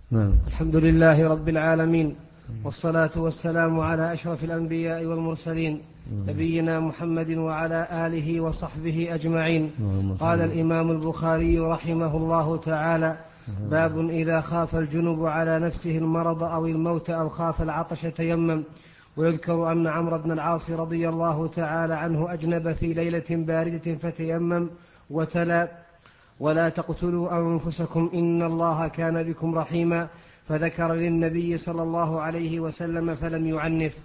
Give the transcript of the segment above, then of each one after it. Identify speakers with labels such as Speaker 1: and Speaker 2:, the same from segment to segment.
Speaker 1: نعم.
Speaker 2: الحمد لله رب العالمين، والصلاة والسلام على أشرف الأنبياء والمرسلين، نبينا محمد وعلى آله وصحبه أجمعين. قال الإمام البخاري رحمه الله تعالى: باب إذا خاف الجنب على نفسه المرض أو الموت أو خاف العطش تيمم. ويذكر أن عمرو بن العاص رضي الله تعالى عنه أجنب في ليلة باردة فتيمم وتلا: ولا تقتلوا أنفسكم إن الله كان بكم رحيما، فذكر للنبي صلى الله عليه وسلم فلم يعنف.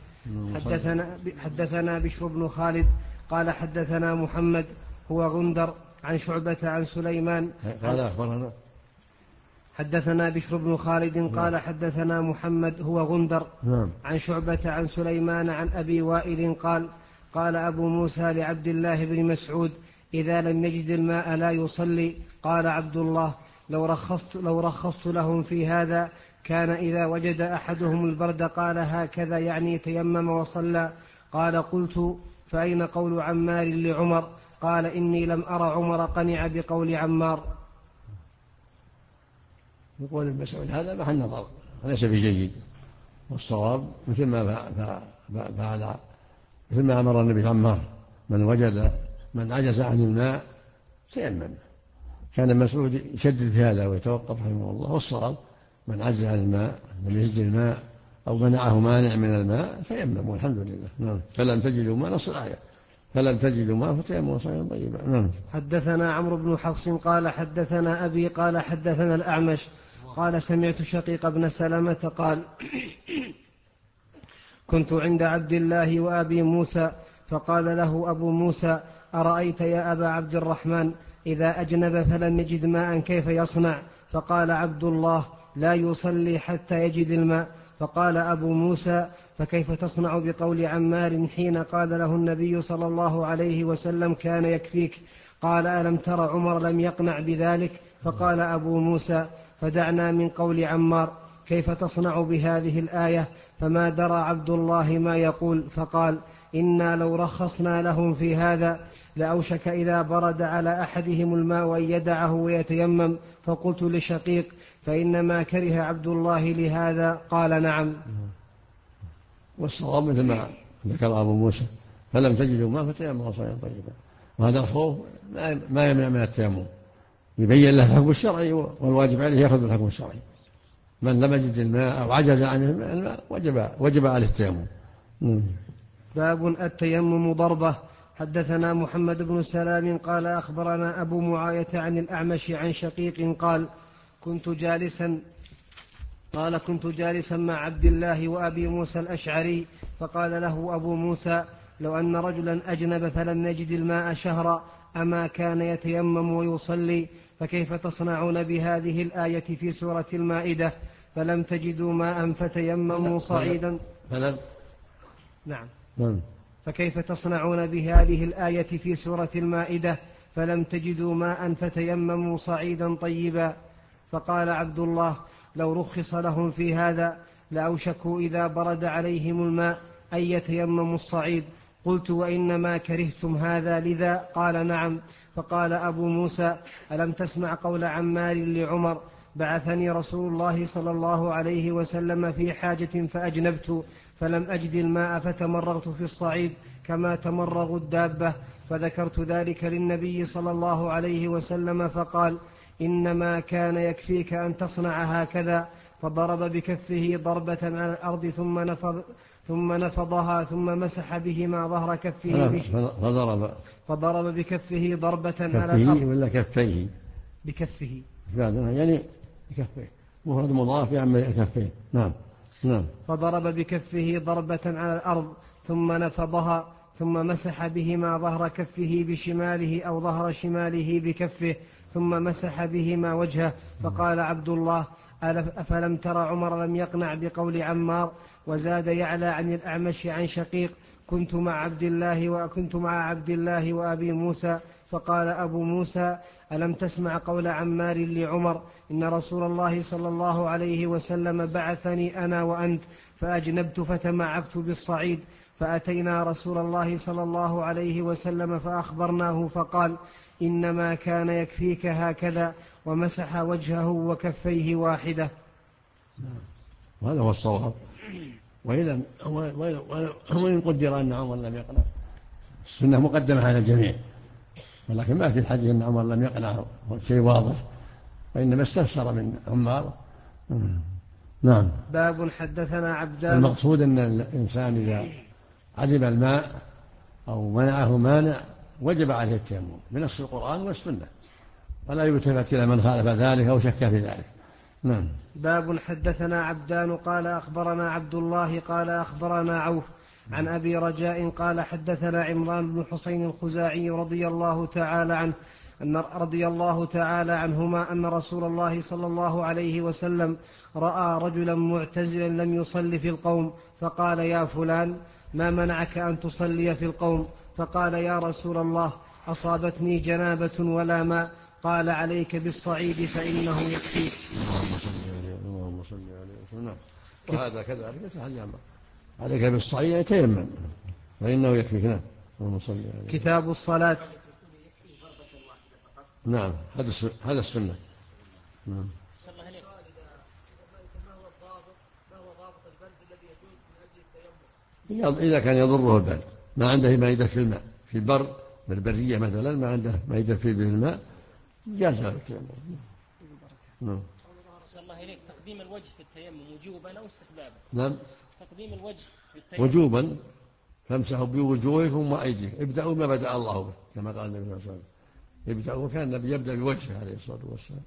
Speaker 2: حدثنا بشر بن خالد قال حدثنا محمد هو غندر عن شعبة عن سليمان
Speaker 1: قال أخبرنا.
Speaker 2: حدثنا بشر بن خالد قال حدثنا محمد هو غندر عن شعبة عن سليمان عن أبي وائل قال أبو موسى لعبد الله بن مسعود: إذا لم يجد الماء لا يصلي. قال عبد الله: لو رخصت لهم في هذا كان إذا وجد أحدهم البرد قال هكذا، يعني تيمم وصلى. قال: قلت: فأين قول عمار لعمر؟ قال: إني لم أرى عمر قنع بقول عمار.
Speaker 1: يقول المسعود هذا محل نظر، ليس بجيد، والصواب مثل ما فعل، مثل ما أمر النبي عمار: من عجز عن الماء تيمم. كان المسعود يشدد في هذا ويتوقف رحمه الله، والصواب من عجز عن الماء، لم يجد الماء أو منعه مانع من الماء تيمم والحمد لله. نعم. فلم تجدوا ماء، نص الآية: فلم تجدوا ماء فتيمموا صعيدا طيبا. نعم.
Speaker 2: حدثنا عمرو بن حفص قال حدثنا أبي قال حدثنا الأعمش قال سمعت شقيق بن سلمة قال: كنت عند عبد الله وأبي موسى، فقال له أبو موسى: أرأيت يا أبا عبد الرحمن إذا أجنب فلم يجد ماء كيف يصنع؟ فقال عبد الله: لا يصلي حتى يجد الماء. فقال أبو موسى: فكيف تصنع بقول عمار حين قال له النبي صلى الله عليه وسلم كان يكفيك؟ قال: ألم تر عمر لم يقنع بذلك؟ فقال أبو موسى: فدعنا من قول عمار، كيف تصنع بهذه الآية؟ فما درى عبد الله ما يقول، فقال: إنا لو رخصنا لهم في هذا لأوشك إذا برد على أحدهم الماء أن يدعه ويتيمم. فقلت لشقيق: فإنما كره عبد الله لهذا؟ قال: نعم.
Speaker 1: والصواب مثل ما ذكر أبو موسى: فلم تجدوا ماء فتيمموا صعيدا طيبا. وهذا الخوف ما يمنع من التيمم، يبين له الحكم الشرعي، والواجب عليه يأخذ بالحكم الشرعي. من لم يجد الماء أو عجز عن الماء وجب عليه التيمم.
Speaker 2: باب التيمم ضربة. حدثنا محمد بن سلام قال أخبرنا أبو معاية عن الأعمش عن شقيق قال: كنت جالسا مع عبد الله وأبي موسى الأشعري، فقال له أبو موسى: لو أن رجلا أجنب فلم يجد الماء شهرا أما كان يتيمم ويصلي؟ فكيف تصنعون بهذه الآية في سورة المائدة: فلم تجدوا ماء فتيمموا صعيدا؟ نعم. فكيف تصنعون بهذه الآية في سورة المائدة: فلم تجدوا ماء فتيمموا صعيدا طيبا؟ فقال عبد الله: لو رخص لهم في هذا لأوشكوا إذا برد عليهم الماء أن يتيمموا الصعيد. قلت: وإنما كرهتم هذا لذا؟ قال: نعم. فقال أبو موسى: ألم تسمع قول عمار لعمر: بعثني رسول الله صلى الله عليه وسلم في حاجة فأجنبت فلم أجد الماء فتمرغت في الصعيد كما تمرغ الدابة؟ فذكرت ذلك للنبي صلى الله عليه وسلم فقال: إنما كان يكفيك أن صنع هكذا. فضرب بكفه ضربة على الأرض ثم نفضها ثم مسح بهما ظهر كفه فضرب بكفه ضربة على الأرض.
Speaker 1: ولا كفيه؟
Speaker 2: بكفه
Speaker 1: يعني كفيه مفرد مضاف يعني كفيه. نعم.
Speaker 2: فضرب بكفه ضربة على الأرض ثم نفضها ثم مسح بهما ظهر كفه بشماله أو ظهر شماله بكفه ثم مسح بهما وجهه. فقال عبد الله: أفلم تر عمر لم يقنع بقول عمار؟ وزاد يعلى عن الأعمش عن شقيق: كنت مع عبد الله وأبي موسى. فقال أبو موسى: ألم تسمع قول عمار لعمر: إن رسول الله صلى الله عليه وسلم بعثني أنا وأنت فأجنبت فتمعكت بالصعيد، فأتينا رسول الله صلى الله عليه وسلم فأخبرناه فقال: إنما كان يكفيك هكذا، ومسح وجهه وكفيه واحدة.
Speaker 1: وهذا هو الصواب. وإن قدر أن عمر لم يقنع، السنة مقدمة على الجميع، ولكن ما في الحديث أن عمر لم يقنع شيء واضح، وإنما استفسر من عمار. نعم.
Speaker 2: باب حدثنا عبدان.
Speaker 1: المقصود أن الإنسان إذا عدم الماء أو منعه مانع وجب عليه التيمم بنص القرآن والسنة، ولا يلتفت إلى من خالف ذلك أو شك في ذلك. نعم.
Speaker 2: باب حدثنا عبدان قال أخبرنا عبد الله قال أخبرنا عوف عن أبي رجاء قال حدثنا عمران بن حسين الخزاعي رضي الله تعالى عنهما أن رسول الله صلى الله عليه وسلم رأى رجلا معتزلا لم يصل في القوم، فقال: يا فلان، ما منعك أن تصلي في القوم؟ فقال: يا رسول الله، أصابتني جنابة ولا ماء. قال: عليك بالصعيد فإنه يكفيك.
Speaker 1: اللهم صل عليه وسلم. وهذا كذلك يتحجم عليك بالصعيد يتيمم فإنه يكفيك. نعم. اللهم صل عليه.
Speaker 2: كتاب الصلاة.
Speaker 1: نعم، هذا السنة. نعم. إذا كان يضره البرد، ما عنده ما يدفي الماء في البر بالبرية مثلا، ما عنده ما يدفي به الماء، جاز له التيمم. نعم.
Speaker 3: الله إليك، تقديم الوجه في التيمم وجوبا أو استحبابا؟
Speaker 1: نعم.
Speaker 3: تقديم الوجه في التيمم
Speaker 1: وجوبا، فامسحوا بوجوهكم وأيديكم، ابدأوا ما بدأ الله به، كما قال النبي صلى الله عليه وسلم. ابدأوا، وكان النبي يبدأ بوجهه عليه الصلاة والسلام.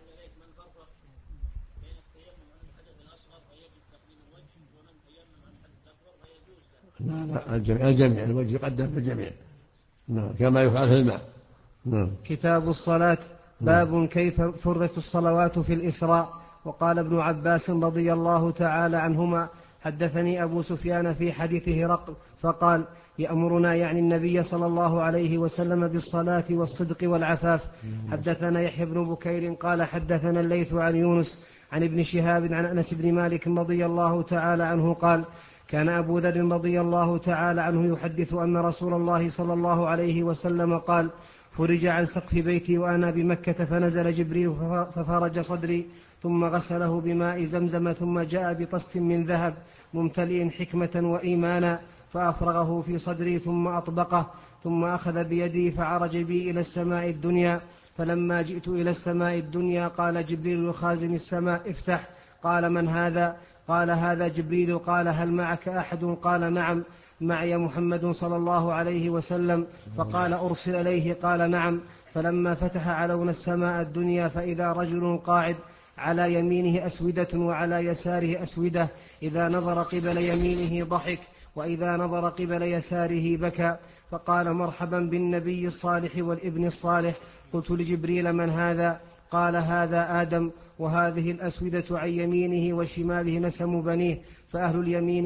Speaker 1: لا، الجميع الوجه يقدم بالجميع. نعم، كما يفعل في الماء. نعم.
Speaker 2: كتاب الصلاة. باب كيف فرضت الصلوات في الإسراء. وقال ابن عباس رضي الله تعالى عنهما: حدثني أبو سفيان في حديث هرقل فقال: يأمرنا، يعني النبي صلى الله عليه وسلم، بالصلاة والصدق والعفاف. حدثنا يحيى بن بكير قال حدثنا الليث عن يونس عن ابن شهاب عن أنس بن مالك رضي الله تعالى عنه قال: كان أبو ذر رضي الله تعالى عنه يحدث أن رسول الله صلى الله عليه وسلم قال: فرج عن سقف بيتي وأنا بمكة، فنزل جبريل ففرج صدري، ثم غسله بماء زمزم، ثم جاء بطست من ذهب ممتلئ حكمة وإيمانا، فأفرغه في صدري ثم أطبقه، ثم أخذ بيدي فعرج بي إلى السماء الدنيا. فلما جئت إلى السماء الدنيا قال جبريل لخازن السماء: افتح. قال: من هذا؟ قال: هذا جبريل. قال: هل معك أحد؟ قال: نعم، معي محمد صلى الله عليه وسلم. فقال: أرسل إليه؟ قال: نعم. فلما فتح علون السماء الدنيا فإذا رجل قاعد على يمينه أسودة وعلى يساره أسودة، إذا نظر قبل يمينه ضحك وإذا نظر قبل يساره بكى. فقال: مرحبا بالنبي الصالح والابن الصالح. قلت لجبريل: من هذا؟ قال: هذا آدم، وهذه الأسودة عن يمينه وشماله نسم بنيه، فأهل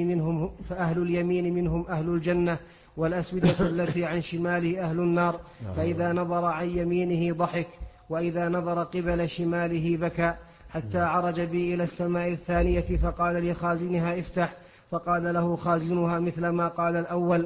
Speaker 2: اليمين منهم أهل الجنة، والأسودة التي عن شماله أهل النار. فإذا نظر عن يمينه ضحك وإذا نظر قبل شماله بكى، حتى عرج بي إلى السماء الثانية فقال لخازنها: افتح. فقال له خازنها مثل ما قال الأول،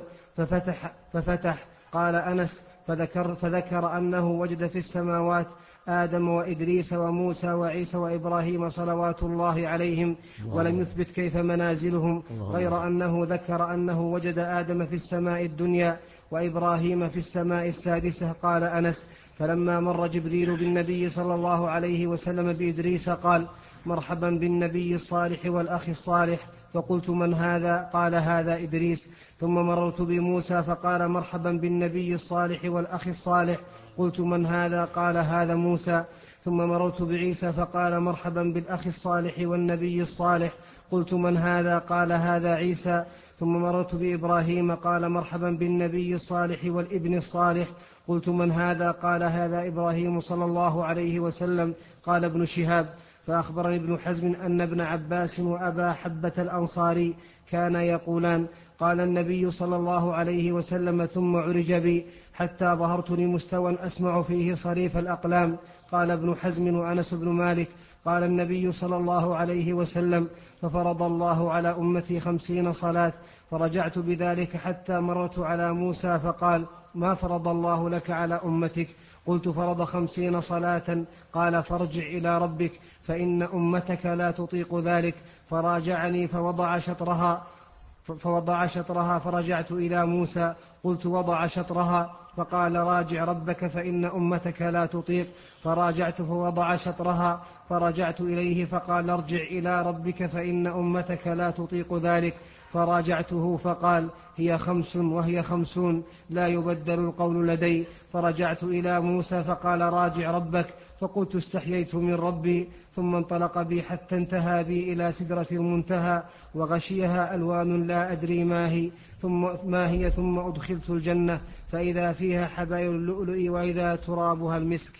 Speaker 2: ففتح. قال أنس: فذكر أنه وجد في السماوات آدم وإدريس وموسى وعيسى وإبراهيم صلوات الله عليهم، ولم يثبت كيف منازلهم، غير أنه ذكر أنه وجد آدم في السماء الدنيا وإبراهيم في السماء السادسة. قال أنس: فلما مر جبريل بالنبي صلى الله عليه وسلم بإدريس قال: مرحبا بالنبي الصالح والأخ الصالح. فقلت: من هذا؟ قال: هذا إدريس. ثم مررت بموسى فقال: مرحبا بالنبي الصالح والأخ الصالح. قلت: من هذا؟ قال: هذا موسى. ثم مررت بعيسى فقال: مرحبا بالأخ الصالح والنبي الصالح. قلت: من هذا؟ قال: هذا عيسى. ثم مررت بإبراهيم قال: مرحبا بالنبي الصالح والابن الصالح. قلت: من هذا؟ قال: هذا إبراهيم صلى الله عليه وسلم. قال ابن شهاب: فأخبرني ابن حزم أن ابن عباس وأبا حبة الأنصاري كانا يقولان: قال النبي صلى الله عليه وسلم: ثم عرج بي حتى ظهرت لمستوى أسمع فيه صريف الأقلام. قال ابن حزم وأنس بن مالك: قال النبي صلى الله عليه وسلم: ففرض الله على أمتي 50 صلاة. فرجعت بذلك حتى مررت على موسى فقال: ما فرض الله لك على أمتك؟ قلت: فرض 50 صلاة. قال: فارجع إلى ربك فإن أمتك لا تطيق ذلك. فراجعني فوضع شطرها فرجعت إلى موسى. قلت: وضع شطرها. فقال: راجع ربك فإن أمتك لا تطيق. فراجعت فوضع شطرها. فرجعت إليه فقال: ارجع إلى ربك فإن أمتك لا تطيق ذلك. فراجعته فقال: هي 5 وهي 50 لا يبدل القول لدي. فرجعت إلى موسى فقال: راجع ربك. فقلت: استحييت من ربي. ثم انطلق بي حتى انتهى بي إلى سدرة المنتهى وغشيها ألوان لا أدري ما هي ثم أدخلت الجنة فإذا فيها حبايل اللؤلؤ وإذا ترابها المسك.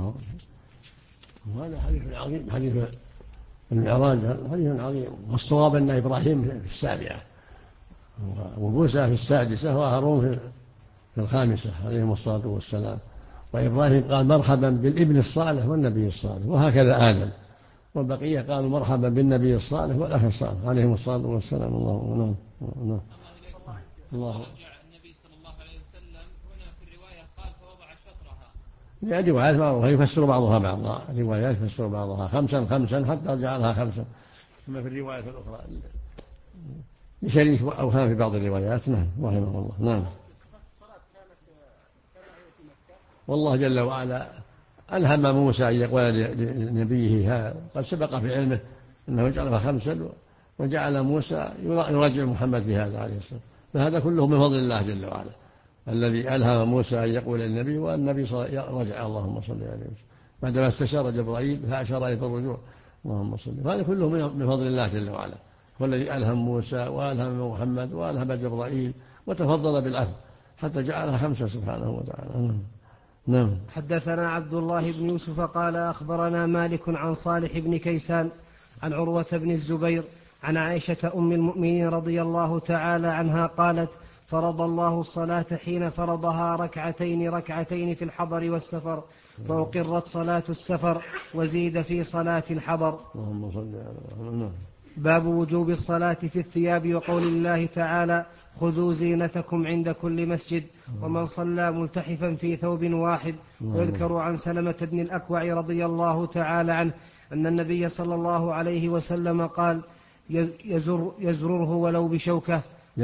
Speaker 1: وهذا حديث عظيم، حديث المعراج حديث عظيم. والصواب أن إبراهيم في 7 وموسى في 6 وهارون في 5 عليهم الصلاة والسلام. وإبراهيم قال: مرحبا بالابن الصالح والنبي الصالح، وهكذا آدم. والبقية قالوا: مرحبا بالنبي الصالح والأخ الصالح عليهم الصلاة والسلام. الله
Speaker 3: النبي صلى الله عليه وسلم هنا في الرواية قال: فوضع شطرها.
Speaker 1: يعني روايات معروفة يفسر بعضها بعضا، روايات يفسر بعضها 5 حتى جعلها 5. أما في الروايات الأخرى لشريك أوهام في بعض الروايات. نعم رحمه الله. نعم. والله جل وعلا ألهم موسى أن يقول لنبيه قد سبق في علمه أنه جعلها 5 وجعل موسى يراجع محمد في هذا عليه الصلاة. فهذا كله من فضل الله جل وعلا الذي ألهم موسى أن يقول للنبي والنبي رجع. اللهم صل عليه وسلم بعدما استشار جبرائيل فأشار إلى الرجوع. اللهم صل. هذا كله من فضل الله جل وعلا، والذي ألهم موسى وألهم محمد وألهم جبرائيل وتفضل بالعفو حتى جعلها 5 سبحانه وتعالى. نعم.
Speaker 2: حدثنا عبد الله بن يوسف قال: أخبرنا مالك عن صالح بن كيسان عن عروة بن الزبير عن عائشة أم المؤمنين رضي الله تعالى عنها قالت: فرض الله الصلاة حين فرضها ركعتين في الحضر والسفر، فأقرت صلاة السفر وزيد في صلاة الحضر.
Speaker 1: اللهم صل على.
Speaker 2: باب وجوب الصلاة في الثياب وقول الله تعالى: خذوا زينتكم عند كل مسجد. ومن صلى ملتحفا في ثوب واحد. ويذكر عن سلمة بن الأكوع رضي الله تعالى عنه أن النبي صلى الله عليه وسلم قال: يزره ولو بشوكة.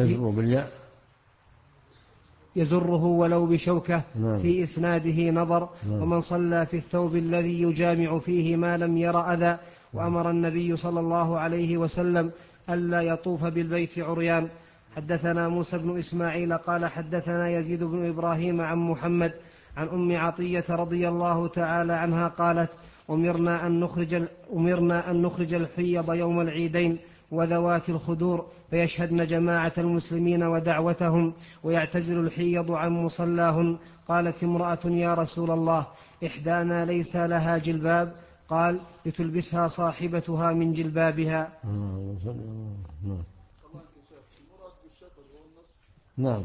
Speaker 2: يزره ولو بشوكة. في إسناده نظر. ومن صلى في الثوب الذي يجامع فيه ما لم ير أذى. وأمر النبي صلى الله عليه وسلم ألا يطوف بالبيت عريان. حدثنا موسى بن إسماعيل قال: حدثنا يزيد بن إبراهيم عن محمد عن أم عطية رضي الله تعالى عنها قالت: أمرنا أن نخرج الحيض يوم العيدين وذوات الخدور فيشهدن جماعة المسلمين ودعوتهم ويعتزل الحيض عن مصلاهن. قالت امرأة: يا رسول الله، إحدانا ليس لها جلباب. قال: لتلبسها صاحبتها من جلبابها.
Speaker 1: نعم.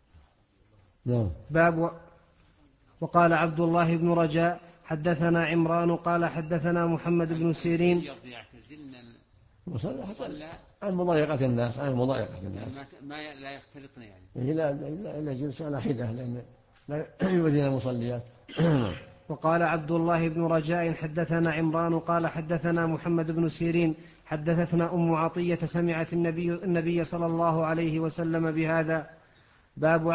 Speaker 2: باب. وقال عبد الله بن رجاء: حدثنا عمران قال: حدثنا محمد بن سيرين.
Speaker 1: عن مضايقة الناس
Speaker 3: ما لا يختلطن يعني
Speaker 1: لا جلس على حدة لأن لا يؤذين المصليات.
Speaker 2: وقال عبد الله بن رجاء: حدثنا عمران قال: حدثنا محمد بن سيرين حدثتنا أم عطية سمعت النبي صلى الله عليه وسلم بهذا. باب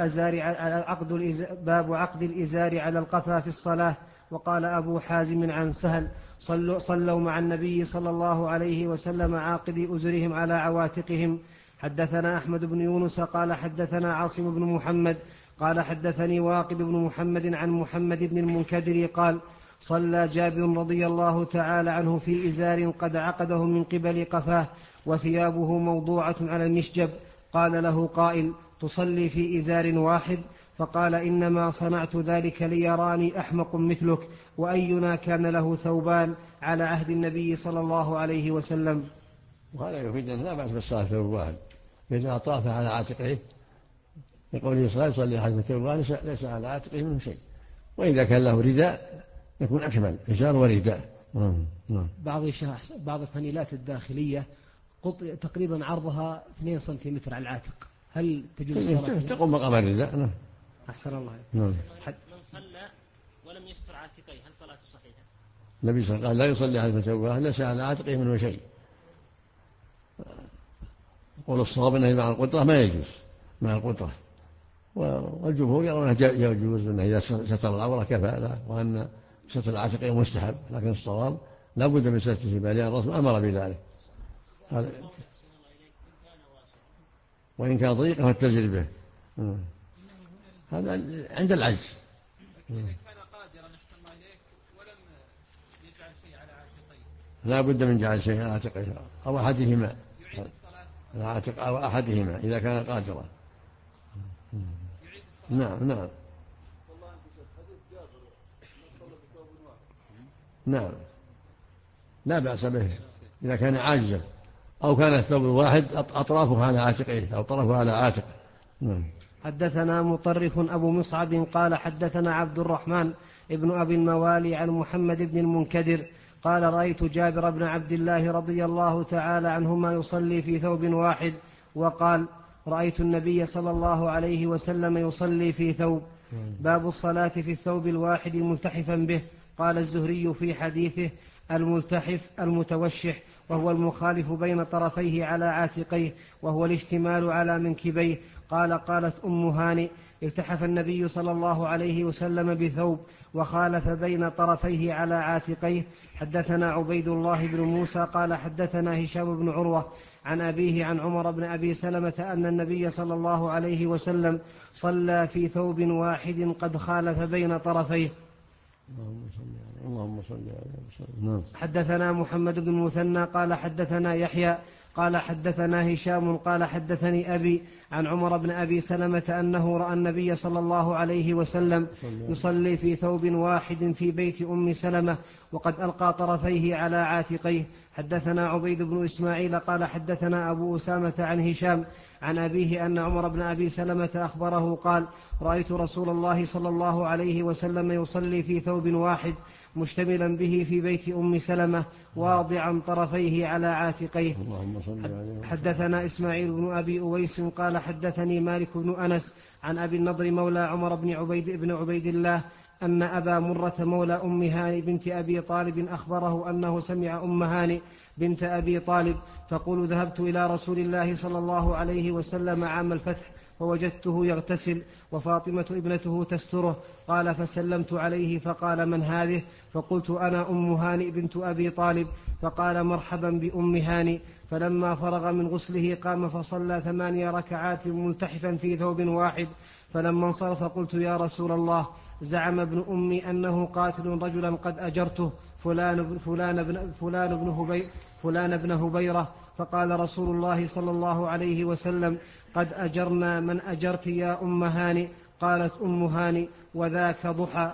Speaker 2: عقد الإزار على القفا في الصلاة. وقال أبو حازم عن سهل: صلوا مع النبي صلى الله عليه وسلم عاقدي أزرهم على عواتقهم. حدثنا أحمد بن يونس قال: حدثنا عاصم بن محمد قال: حدثني واقد بن محمد عن محمد بن المنكدر قال: صلى جابر رضي الله تعالى عنه في إزار قد عقده من قبل قفاه وثيابه موضوعة على المشجب. قال له قائل: تصلي في إزار واحد؟ فقال: إنما صنعت ذلك ليراني أحمق مثلك، وأينا كان له ثوبان على عهد النبي صلى الله عليه وسلم.
Speaker 1: وهذا يفيد أن لا بأس بالصلاة في ثوب واحد إذا طاف على عاتقه يقول يصلي أحد ثوب واحد ليس على عاتقه منه شيء. وإذا كان له رداء يكون أكمل إزار ورداء.
Speaker 2: بعض الفانيلات الداخلية تقريبا عرضها 2 سنتيمتر على العاتق، هل تجوز الصلاة؟
Speaker 1: تقوم مقام الرداء. نعم.
Speaker 2: أحسن الله.
Speaker 3: من صلى ولم يستر عاتقيه هل صلاته صحيحة؟
Speaker 1: النبي صلى الله عليه وسلم قال لا يصلي أحد ثوبه ليس على عاتقه منه شيء. قول الصواب أنه مع القدرة ما يجوز مع القدرة، والجمهور يرون يجوز أنه إذا ستر العورة كفى له، وأن ستر العاتق مستحب، لكن الصواب لا بد من ستره بل الرسول أمر بذلك قال وإن كان ضيق فاتزر به. هذا عند العجز.
Speaker 3: إذا كان قادرا أحسن الله إليك ولم يجعل شيء على عاتقيه
Speaker 1: لا بد من جعل شيء على عاتقه أو أحدهما،
Speaker 3: يعيد الصلاة
Speaker 1: العاتق أو أحدهما إذا كان قادرا.
Speaker 3: يعيد الصلاة.
Speaker 1: نعم. نعم لا بأس به إذا كان عاجزا أو كان الثوب الواحد أطرافه على عاتقه أو طرفه على عاتق. نعم.
Speaker 2: حدثنا مطرف أبو مصعب قال حدثنا عبد الرحمن ابن أبي الموالي عن محمد بن المنكدر قال رأيت جابر بن عبد الله رضي الله تعالى عنهما يصلي في ثوب واحد، وقال رأيت النبي صلى الله عليه وسلم يصلي في ثوب. باب الصلاة في الثوب الواحد ملتحفا به. قال الزهري في حديثه الملتحف المتوشح، وهو المخالف بين طرفيه على عاتقيه، وهو الاشتمال على منكبيه. قالت أم هانئ التحف النبي صلى الله عليه وسلم بثوب وخالف بين طرفيه على عاتقيه. حدثنا عبيد الله بن موسى قال حدثنا هشام بن عروة عن أبيه عن عمر بن أبي سلمة أن النبي صلى الله عليه وسلم صلى في ثوب واحد قد خالف بين طرفيه.
Speaker 1: اللهم صل على وسلم.
Speaker 2: حدثنا محمد بن المثنى قال حدثنا يحيى قال حدثنا هشام قال حدثني أبي عن عمر بن أبي سلمة أنه رأى النبي صلى الله عليه وسلم يصلي في ثوب واحد في بيت أم سلمة وقد ألقى طرفيه على عاتقيه. حدثنا عبيد بن إسماعيل قال حدثنا أبو أسامة عن هشام عن أبيه أن عمر بن أبي سلمة أخبره قال رأيت رسول الله صلى الله عليه وسلم يصلي في ثوب واحد مشتملا به في بيت أم سلمة واضعا طرفيه على عاتقيه. حدثنا إسماعيل بن أبي أويس قال حدثني مالك بن أنس عن أبي النضر مولى عمر بن عبيد الله أن أبا مرة مولى أم هانئ بنت أبي طالب أخبره أنه سمع أم هانئ بنت أبي طالب تقول ذهبت إلى رسول الله صلى الله عليه وسلم عام الفتح فوجدته يغتسل وفاطمة ابنته تستره. قال فسلمت عليه فقال من هذه؟ فقلت أنا أم هانئ بنت أبي طالب. فقال مرحبا بأم هانئ. فلما فرغ من غسله قام فصلى 8 ركعات ملتحفا في ثوب واحد. فلما انصرف قلت يا رسول الله زعم ابن أمي أنه قاتل رجلا قد أجرته فلان بن هبيرة. فقال رسول الله صلى الله عليه وسلم قد أجرنا من أجرت يا أم هانئ. قالت أم هانئ وذاك ضحى.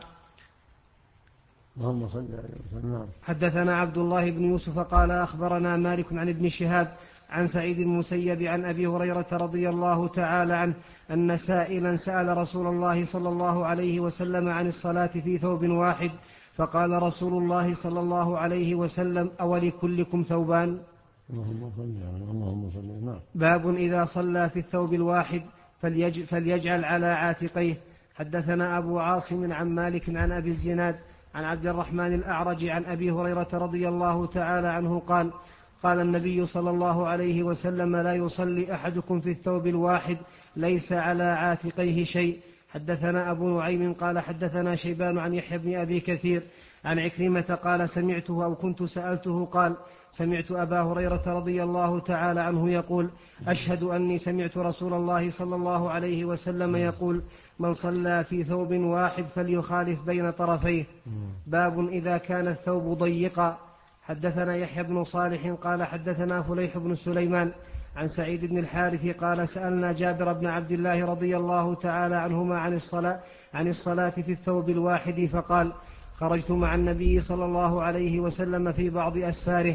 Speaker 1: اللهم صل على وسلم.
Speaker 2: حدثنا عبد الله بن يوسف قال أخبرنا مالك عن ابن شهاب عن سعيد المسيب عن أبي هريرة رضي الله تعالى عنه أن سائلا سأل رسول الله صلى الله عليه وسلم عن الصلاة في ثوب واحد فقال رسول الله صلى الله عليه وسلم أولكلكم ثوبان؟
Speaker 1: اللهم صل. نعم.
Speaker 2: باب إذا صلى في الثوب الواحد فليجعل على عاتقيه. حدثنا أبو عاصم عن مالك عن أبي الزناد عن عبد الرحمن الأعرج عن أبي هريرة رضي الله تعالى عنه قال النبي صلى الله عليه وسلم لا يصلي أحدكم في الثوب الواحد ليس على عاتقيه شيء. حدثنا أبو نعيم قال حدثنا شيبان عن يحيى بن أبي كثير عن عكرمة قال سمعته أو كنت سألته قال سمعت أبا هريرة رضي الله تعالى عنه يقول أشهد أني سمعت رسول الله صلى الله عليه وسلم يقول من صلى في ثوب واحد فليخالف بين طرفيه. باب إذا كان الثوب ضيقا. حدثنا يحيى بن صالح قال حدثنا فليح بن سليمان عن سعيد بن الحارث قال سألنا جابر بن عبد الله رضي الله تعالى عنهما عن الصلاة في الثوب الواحد فقال خرجت مع النبي صلى الله عليه وسلم في بعض أسفاره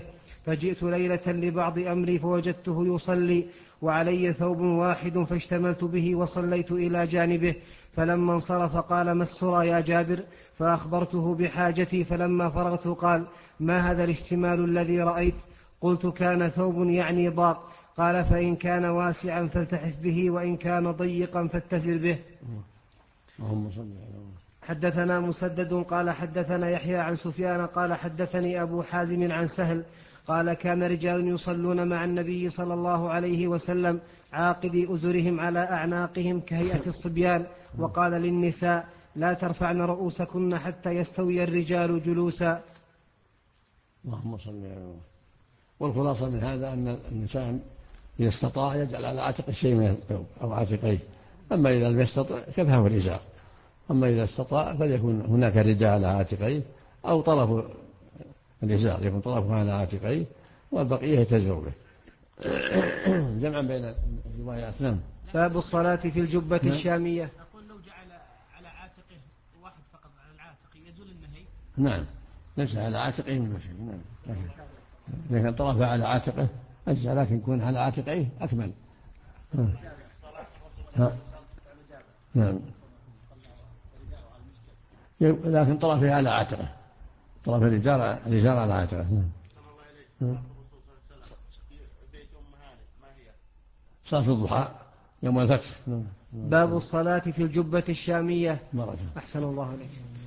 Speaker 2: فجئت ليلة لبعض أمري فوجدته يصلي وعلي ثوب واحد فاشتملت به وصليت إلى جانبه. فلما انصرف قال: ما السرى يا جابر؟ فأخبرته بحاجتي. فلما فرغت قال: ما هذا الاشتمال الذي رأيت؟ قلت: كان ثوب يعني ضاق. قال: فإن كان واسعا فالتحف به، وإن كان ضيقا فاتزر به.
Speaker 1: اللهم صل على
Speaker 2: حدثنا مسدد قال حدثنا يحيى عن سفيان قال حدثني أبو حازم عن سهل قال: كان رجال يصلون مع النبي صلى الله عليه وسلم عاقدي أزرهم على أعناقهم كهيئة الصبيان، وقال للنساء: لا ترفعن رؤوسكن حتى يستوي الرجال جلوسا.
Speaker 1: اللهم صل على محمد. والخلاصة من هذا أن الإنسان إذا استطاع يجعل على عاتق شيء من الثوب أو عاتقيه، أما إذا لم يستطع كفاه الإزار. أما إذا استطاع فليكن هناك رداء على عاتقيه أو طرف الإزار يكون طرفه على عاتقيه والبقية يتزر به. جمعا بين الروايات. نعم.
Speaker 2: باب الصلاة في الجبة الشامية.
Speaker 3: أقول لو جعل على عاتقه واحد فقط على العاتق يزول النهي.
Speaker 1: نعم، ليس على عاتقه من شيء. نعم، لكن طرفه على عاتقه أجزع، لكن يكون على عاتقه أكمل. نعم، لكن طرفه على عاتقه، طرف الرجال على عاتقه. صلاة الضحى يوم الفتح.
Speaker 2: باب الصلاة في الجبة الشامية.
Speaker 1: مرة.
Speaker 2: أحسن الله عليك.